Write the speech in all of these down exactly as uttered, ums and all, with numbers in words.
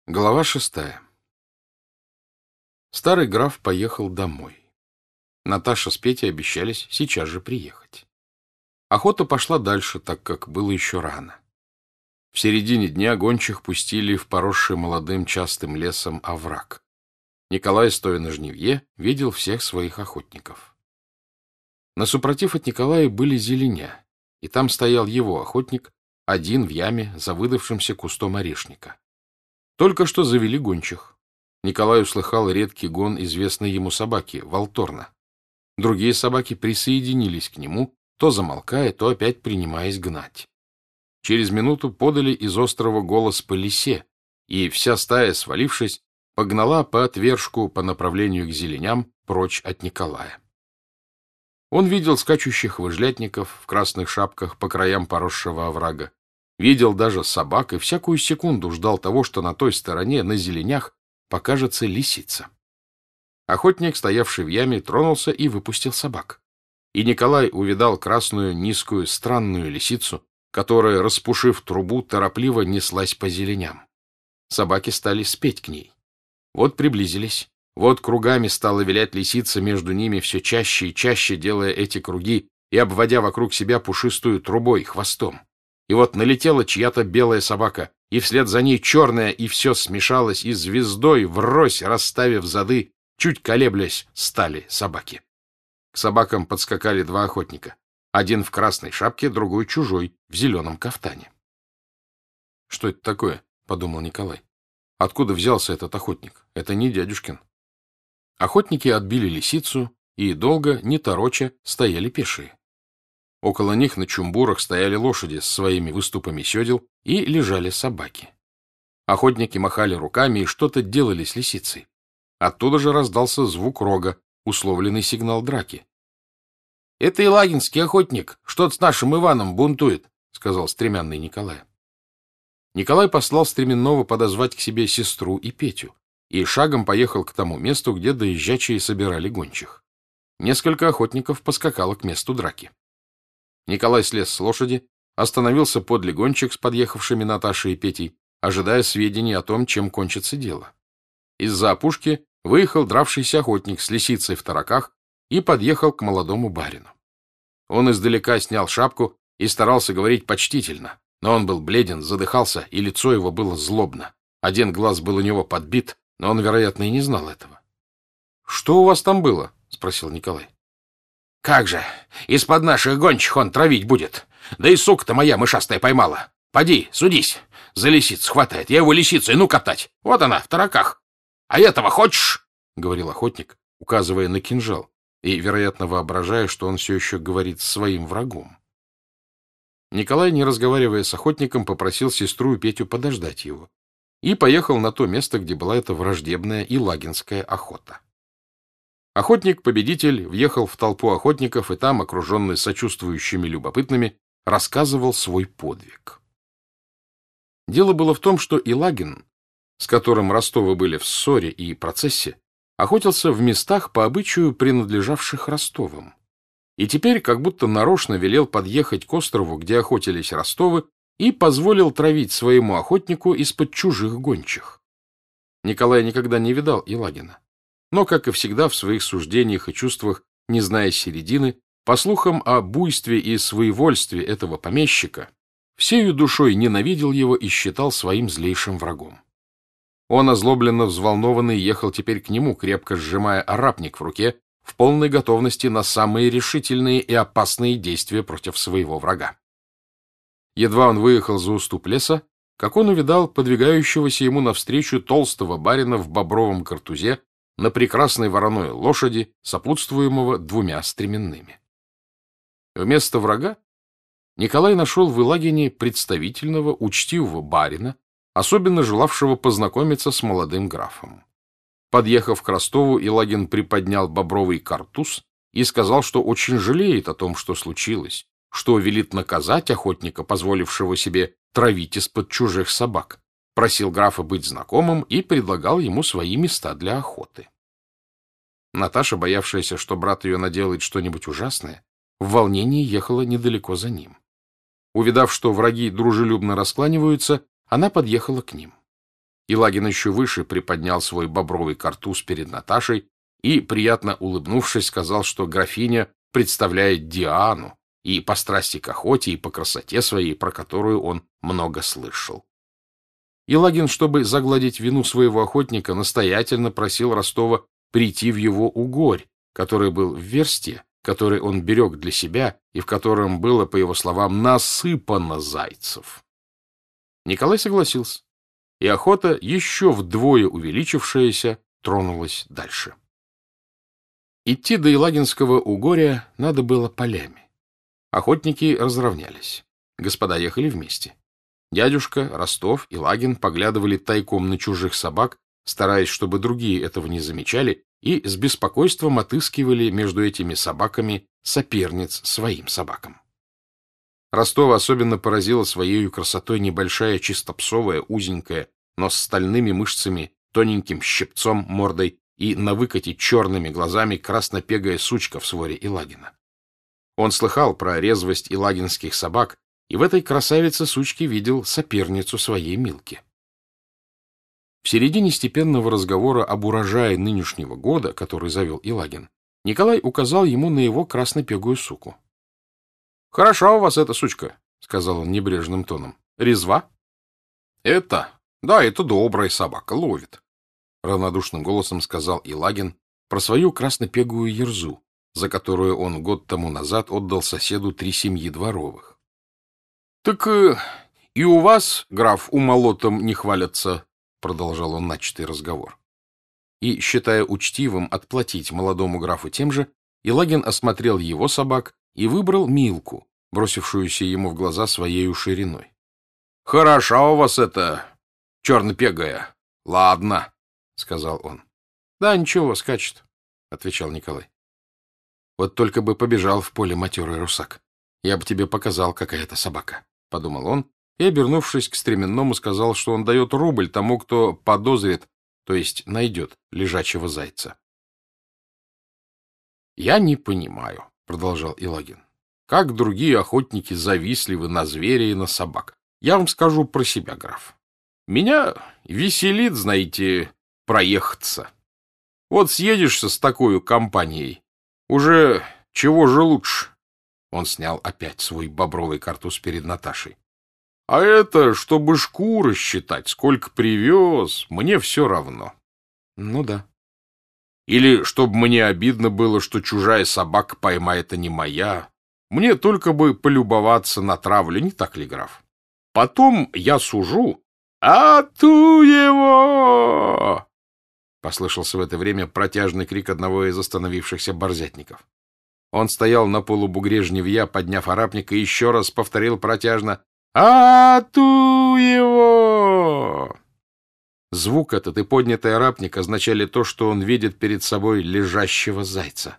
Глава шестая. Старый граф поехал домой. Наташа с Петей обещались сейчас же приехать. Охота пошла дальше, так как было еще рано. В середине дня гончих пустили в поросший молодым частым лесом овраг. Николай, стоя на жнивье, видел всех своих охотников. Насупротив от Николая были зеленя, и там стоял его охотник, один в яме за выдавшимся кустом орешника. Только что завели гончих. Николай услыхал редкий гон известной ему собаки, Волторна. Другие собаки присоединились к нему, то замолкая, то опять принимаясь гнать. Через минуту подали из острова голос по лисе, и вся стая, свалившись, погнала по отвержку по направлению к зеленям прочь от Николая. Он видел скачущих выжлятников в красных шапках по краям поросшего оврага, видел даже собак и всякую секунду ждал того, что на той стороне, на зеленях, покажется лисица. Охотник, стоявший в яме, тронулся и выпустил собак. И Николай увидал красную, низкую, странную лисицу, которая, распушив трубу, торопливо неслась по зеленям. Собаки стали спеть к ней. Вот приблизились, вот кругами стала вилять лисица, между ними все чаще и чаще делая эти круги и обводя вокруг себя пушистую трубой, хвостом. И вот налетела чья-то белая собака, и вслед за ней черная, и все смешалось, и звездой, врозь расставив зады, чуть колеблясь, стали собаки. К собакам подскакали два охотника. Один в красной шапке, другой чужой, в зеленом кафтане. — Что это такое? — подумал Николай. — Откуда взялся этот охотник? Это не дядюшкин. Охотники отбили лисицу и долго, не тороча, стояли пешие. Около них на чумбурах стояли лошади с своими выступами седел и лежали собаки. Охотники махали руками и что-то делали с лисицей. Оттуда же раздался звук рога, условленный сигнал драки. — Это Елагинский охотник, что-то с нашим Иваном бунтует, — сказал стремянный Николай. Николай послал стременного подозвать к себе сестру и Петю и шагом поехал к тому месту, где доезжачие собирали гончих. Несколько охотников поскакало к месту драки. Николай слез с лошади, остановился подле гончих с подъехавшими Наташей и Петей, ожидая сведений о том, чем кончится дело. Из-за опушки выехал дравшийся охотник с лисицей в тараках и подъехал к молодому барину. Он издалека снял шапку и старался говорить почтительно, но он был бледен, задыхался, и лицо его было злобно. Один глаз был у него подбит, но он, вероятно, и не знал этого. — Что у вас там было? — спросил Николай. — Как же, из-под наших гончих он травить будет. Да и сука-то моя мышастая поймала. Поди, судись, за лисицу хватает. Я его лисицей, ну катать. Вот она, в тараках. А этого хочешь? — говорил охотник, указывая на кинжал, и, вероятно, воображая, что он все еще говорит с своим врагом. Николай, не разговаривая с охотником, попросил сестру и Петю подождать его и поехал на то место, где была эта враждебная елагинская охота. Охотник-победитель въехал в толпу охотников и там, окруженный сочувствующими любопытными, рассказывал свой подвиг. Дело было в том, что Елагин, с которым Ростовы были в ссоре и процессе, охотился в местах по обычаю, принадлежавших Ростовым. И теперь как будто нарочно велел подъехать к острову, где охотились Ростовы, и позволил травить своему охотнику из-под чужих гончих. Николай никогда не видал Елагина, но, как и всегда, в своих суждениях и чувствах, не зная середины, по слухам о буйстве и своевольстве этого помещика, всею душой ненавидел его и считал своим злейшим врагом. Он, озлобленно взволнованный, ехал теперь к нему, крепко сжимая арапник в руке, в полной готовности на самые решительные и опасные действия против своего врага. Едва он выехал за уступ леса, как он увидал подвигающегося ему навстречу толстого барина в бобровом картузе на прекрасной вороной лошади, сопутствуемого двумя стременными. Вместо врага Николай нашел в Елагине представительного, учтивого барина, особенно желавшего познакомиться с молодым графом. Подъехав к Ростову, Елагин приподнял бобровый картуз и сказал, что очень жалеет о том, что случилось, что велит наказать охотника, позволившего себе травить из-под чужих собак, просил графа быть знакомым и предлагал ему свои места для охоты. Наташа, боявшаяся, что брат ее наделает что-нибудь ужасное, в волнении ехала недалеко за ним. Увидав, что враги дружелюбно раскланиваются, она подъехала к ним. Елагин еще выше приподнял свой бобровый картуз перед Наташей и, приятно улыбнувшись, сказал, что графиня представляет Диану и по страсти к охоте, и по красоте своей, про которую он много слышал. Елагин, чтобы загладить вину своего охотника, настоятельно просил Ростова прийти в его угорь, который был в версте, который он берег для себя и в котором было, по его словам, насыпано зайцев. Николай согласился, и охота, еще вдвое увеличившаяся, тронулась дальше. Идти до Елагинского угоря надо было полями. Охотники разровнялись. Господа ехали вместе. Дядюшка, Ростов и Лагин поглядывали тайком на чужих собак, стараясь, чтобы другие этого не замечали, и с беспокойством отыскивали между этими собаками соперниц своим собакам. Ростова особенно поразила своей красотой небольшая чистопсовая, узенькая, но с стальными мышцами, тоненьким щипцом мордой и на выкате черными глазами краснопегая сучка в своре Елагина. Он слыхал про резвость елагинских собак, и в этой красавице-сучке видел соперницу своей Милки. В середине степенного разговора об урожае нынешнего года, который завел Елагин, Николай указал ему на его краснопегую суку. — Хороша у вас эта сучка, — сказал он небрежным тоном. — Резва? — Это? Да, это добрая собака, ловит, — равнодушным голосом сказал Елагин про свою краснопегую ерзу, за которую он год тому назад отдал соседу три семьи дворовых. — Так э, и у вас, граф, умолотом не хвалятся, — продолжал он начатый разговор. И, считая учтивым отплатить молодому графу тем же, Елагин осмотрел его собак и выбрал Милку, бросившуюся ему в глаза своею шириной. — Хороша у вас эта чернопегая. Ладно, — сказал он. — Да, ничего, скачет, — отвечал Николай. — Вот только бы побежал в поле матерый русак. Я бы тебе показал, какая это собака, — подумал он, и, обернувшись к стременному, сказал, что он дает рубль тому, кто подозрит, то есть найдет лежачего зайца. — Я не понимаю, — продолжал Елагин, — как другие охотники завистливы на зверя и на собак. Я вам скажу про себя, граф. Меня веселит, знаете, проехаться. Вот съедешься с такой компанией, уже чего же лучше? Он снял опять свой бобровый картуз перед Наташей. А это, чтобы шкуры считать, сколько привез, мне все равно. Ну да. Или чтобы мне обидно было, что чужая собака поймает, а не моя. Мне только бы полюбоваться на травлю, не так ли, граф? Потом я сужу. А ту его! Послышался в это время протяжный крик одного из остановившихся борзятников. Он стоял на полубугре жневья, подняв арапник, и еще раз повторил протяжно: «А ту его!» Звук этот и поднятый арапник означали то, что он видит перед собой лежащего зайца.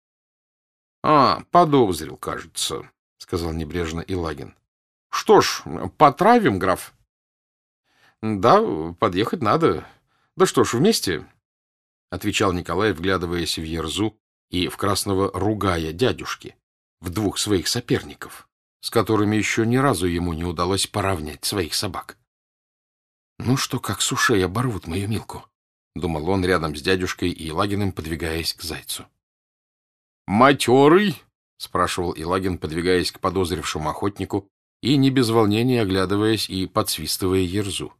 — А, подозрил, кажется, — сказал небрежно Елагин. — Что ж, потравим, граф? — Да, подъехать надо. Да что ж, вместе, — отвечал Николай, вглядываясь в ерзу и в красного ругая дядюшки, в двух своих соперников, с которыми еще ни разу ему не удалось поравнять своих собак. «Ну что, как с ушей оборвут мою Милку?» — думал он рядом с дядюшкой и Елагиным, подвигаясь к зайцу. «Матерый?» — спрашивал Елагин, подвигаясь к подозревшему охотнику и не без волнения оглядываясь и подсвистывая ерзу.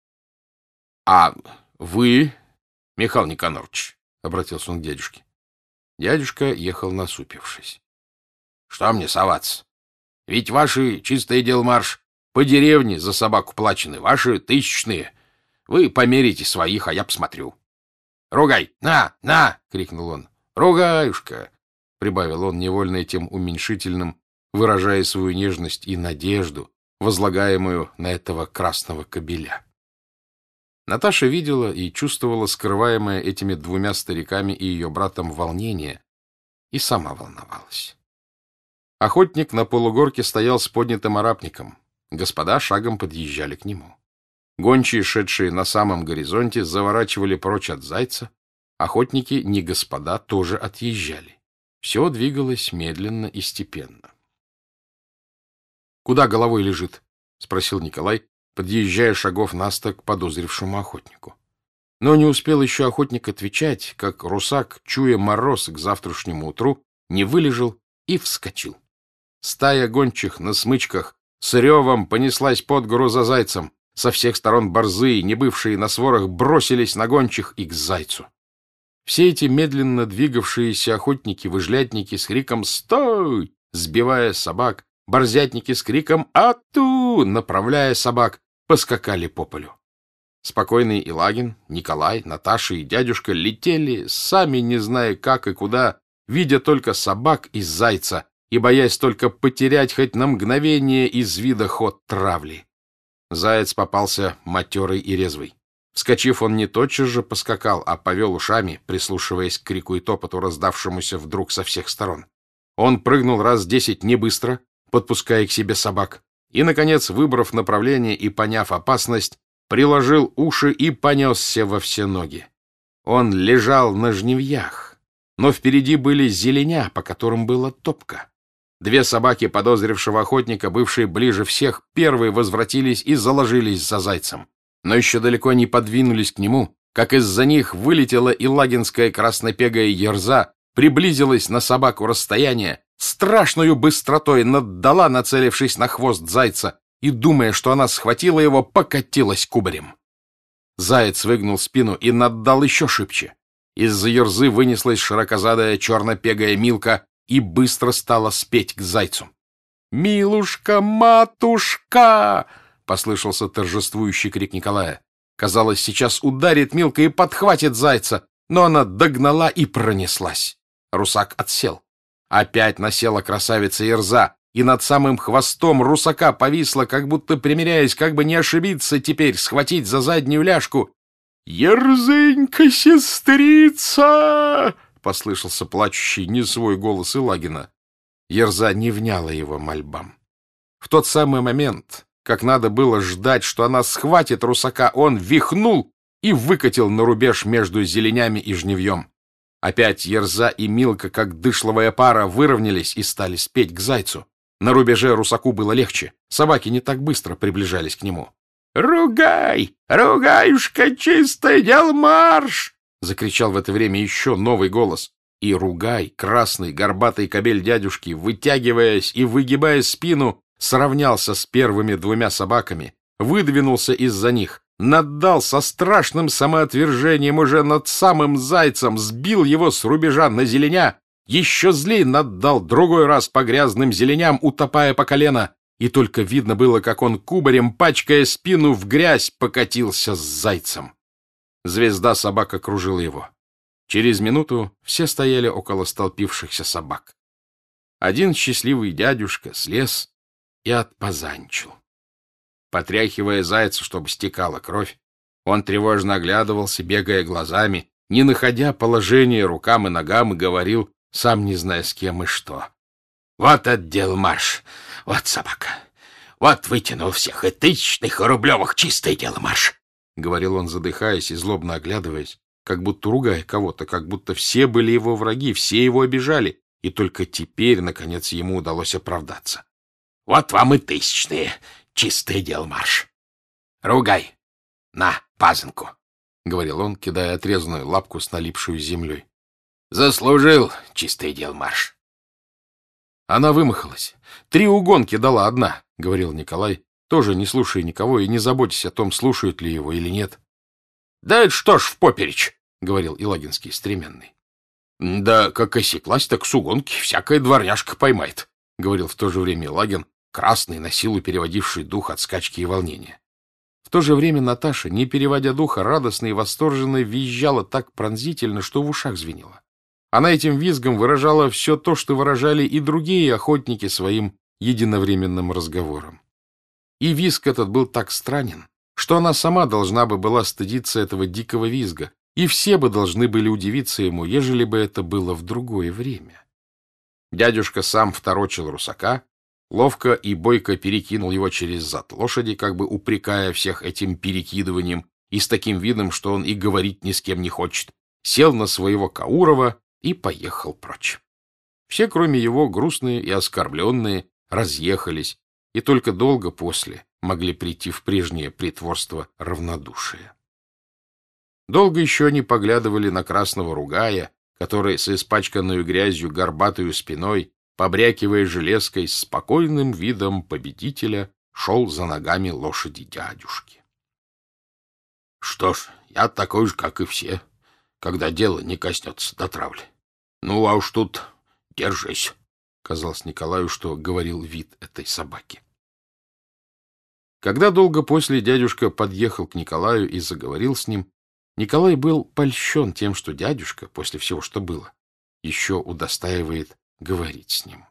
«А вы, Михаил Никонорович?» — обратился он к дядюшке. Дядюшка ехал насупившись. — Что мне соваться? Ведь ваши, чистое дело марш, по деревне за собаку плачены, ваши тысячные. Вы померите своих, а я посмотрю. — Ругай! На, на! — крикнул он. — Ругаюшка! — прибавил он невольно этим уменьшительным, выражая свою нежность и надежду, возлагаемую на этого красного кобеля. Наташа видела и чувствовала скрываемое этими двумя стариками и ее братом волнение, и сама волновалась. Охотник на полугорке стоял с поднятым арапником. Господа шагом подъезжали к нему. Гончие, шедшие на самом горизонте, заворачивали прочь от зайца. Охотники, не господа, тоже отъезжали. Все двигалось медленно и степенно. — Куда головой лежит? — спросил Николай, подъезжая шагов на сто к подозрившему охотнику. Но не успел еще охотник отвечать, как русак, чуя мороз к завтрашнему утру, не вылежал и вскочил. Стая гончих на смычках с ревом понеслась под гору за зайцем. Со всех сторон борзые, не бывшие на сворах, бросились на гончих и к зайцу. Все эти медленно двигавшиеся охотники-выжлятники с криком «Стой!», сбивая собак, борзятники с криком «Ату!», направляя собак, поскакали по полю. Спокойный Илагин, Николай, Наташа и дядюшка летели, сами не зная как и куда, видя только собак и зайца и боясь только потерять хоть на мгновение из вида ход травли. Заяц попался матерый и резвый. Вскочив, он не тотчас же поскакал, а повел ушами, прислушиваясь к крику и топоту, раздавшемуся вдруг со всех сторон. Он прыгнул раз десять не быстро, подпуская к себе собак, и, наконец, выбрав направление и поняв опасность, приложил уши и понесся во все ноги. Он лежал на жнивьях, но впереди были зеленя, по которым была топка. Две собаки подозревшего охотника, бывшие ближе всех, первые возвратились и заложились за зайцем. Но еще далеко не подвинулись к нему, как из-за них вылетела илагинская краснопегая ерза, приблизилась на собаку расстояние, страшную быстротой наддала, нацелившись на хвост зайца, и, думая, что она схватила его, покатилась кубарем. Заяц выгнул спину и наддал еще шибче. Из-за ерзы вынеслась широкозадая чернопегая Милка и быстро стала спеть к зайцу. «Милушка, матушка!» — послышался торжествующий крик Николая. Казалось, сейчас ударит Милка и подхватит зайца, но она догнала и пронеслась. Русак отсел. Опять насела красавица Ерза, и над самым хвостом русака повисла, как будто примиряясь, как бы не ошибиться теперь, схватить за заднюю ляжку. «Ерзынька, сестрица!» — послышался плачущий не свой голос Илагина. Ерза не вняла его мольбам. В тот самый момент, как надо было ждать, что она схватит русака, он вихнул и выкатил на рубеж между зеленями и жнивьем. Опять Ерза и Милка, как дышловая пара, выровнялись и стали спеть к зайцу. На рубеже русаку было легче, собаки не так быстро приближались к нему. «Ругай! Ругаюшка, чистый дел марш!» — закричал в это время еще новый голос. И Ругай, красный, горбатый кобель дядюшки, вытягиваясь и выгибая спину, сравнялся с первыми двумя собаками, выдвинулся из-за них, наддал со страшным самоотвержением уже над самым зайцем, сбил его с рубежа на зеленя, еще злей наддал другой раз по грязным зеленям, утопая по колено, и только видно было, как он кубарем, пачкая спину в грязь, покатился с зайцем. Звезда собак окружила его. Через минуту все стояли около столпившихся собак. Один счастливый дядюшка слез и отпозанчил. Потряхивая зайца, чтобы стекала кровь, он тревожно оглядывался, бегая глазами, не находя положения рукам и ногам, и говорил, сам не зная с кем и что. «Вот отдел марш, вот собака, вот вытянул всех, и тысячных, и рублевых, чистое дело марш!» — говорил он, задыхаясь и злобно оглядываясь, как будто ругая кого-то, как будто все были его враги, все его обижали, и только теперь, наконец, ему удалось оправдаться. «Вот вам и тысячные, чистое дело марш! Ругай! На, пазанку!» — говорил он, кидая отрезанную лапку с налипшую землей. «Заслужил, чистое дело марш!» Она вымахалась. Три угонки дала одна, — говорил Николай, тоже не слушая никого и не заботясь о том, слушают ли его или нет. — Да это что ж впоперечь, — говорил Илагинский стременный. — Да как осеклась, так с угонки всякая дворняжка поймает, — говорил в то же время Илагин, красный, на силу переводивший дух от скачки и волнения. В то же время Наташа, не переводя духа, радостно и восторженно визжала так пронзительно, что в ушах звенело. Она этим визгом выражала все то, что выражали и другие охотники своим единовременным разговором. И визг этот был так странен, что она сама должна бы была стыдиться этого дикого визга, и все бы должны были удивиться ему, ежели бы это было в другое время. Дядюшка сам второчил русака, ловко и бойко перекинул его через зад лошади, как бы упрекая всех этим перекидыванием, и с таким видом, что он и говорить ни с кем не хочет, сел на своего Каурова и поехал прочь. Все, кроме его, грустные и оскорбленные, разъехались, и только долго после, могли прийти в прежнее притворство равнодушия. Долго еще они поглядывали на красного ругая, который с испачканной грязью горбатою спиной, побрякивая железкой, с спокойным видом победителя шел за ногами лошади дядюшки. — Что ж, я такой же, как и все, когда дело не коснется до травли. Ну, а уж тут держись, — казалось Николаю, что говорил вид этой собаки. Когда долго после дядюшка подъехал к Николаю и заговорил с ним, Николай был польщен тем, что дядюшка, после всего, что было, еще удостаивает говорить с ним.